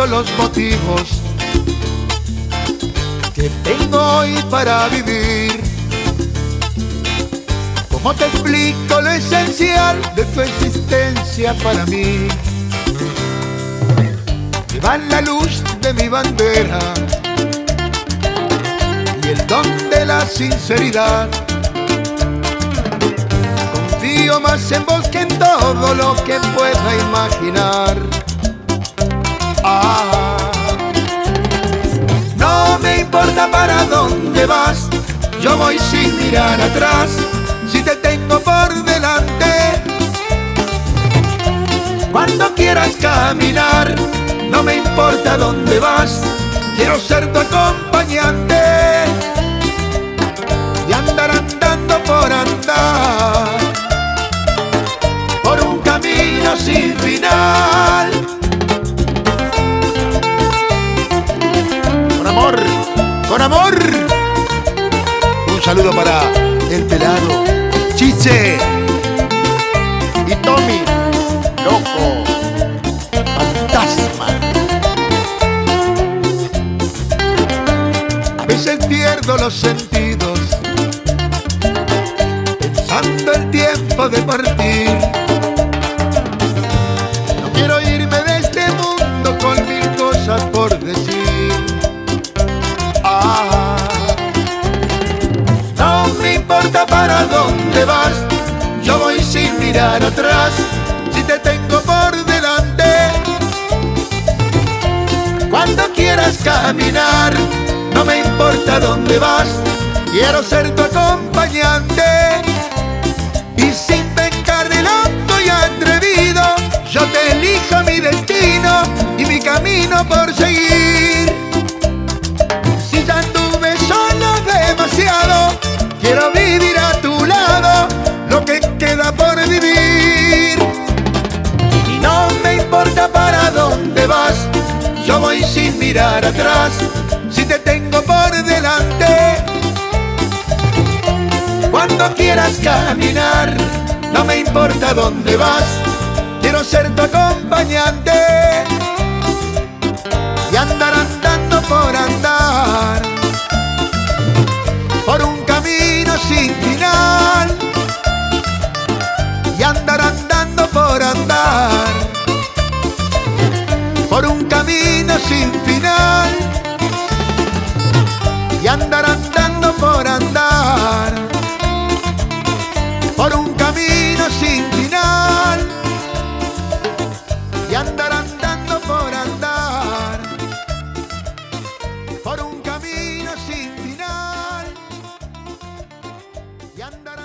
cuento los motivos que tengo hoy para vivir. ¿Cómo te explico lo esencial de tu existencia para mí? Llevar la luz de mi bandera y el don de la sinceridad. Confío más en vos que en todo lo que pueda imaginar. No me importa para dónde vas, yo voy sin mirar atrás. Si te tengo por delante, cuando quieras caminar, no me importa dónde vas, quiero ser tu acompañante y andar andando por andar, por un camino sin final. Con amor, con amor. Un saludo para el pelado, Chiche y Tommy, loco, fantasma. A veces pierdo los sentidos pensando el tiempo de partir. No quiero irme de este mundo con mil cosas por decir. No me importa para dónde vas, yo voy sin mirar atrás. Si te tengo por delante, cuando quieras caminar, no me importa dónde vas, quiero ser tu acompañante. Y sin pecar de loco y atrevido, yo te elijo mi destino y mi camino por seguir. Si ya anduve solo demasiado, quiero vivir a tu lado lo que queda por vivir. Y no me importa para dónde vas, yo voy sin mirar atrás. Si te tengo por delante, cuando quieras caminar, no me importa dónde vas, quiero ser tu acompañante y andar andando por andar, por un camino sin final, y andar andando por andar, por un camino sin final, y andar andando por andar, por un camino sin final, y andar andando por andar, por un camino sin final, y andar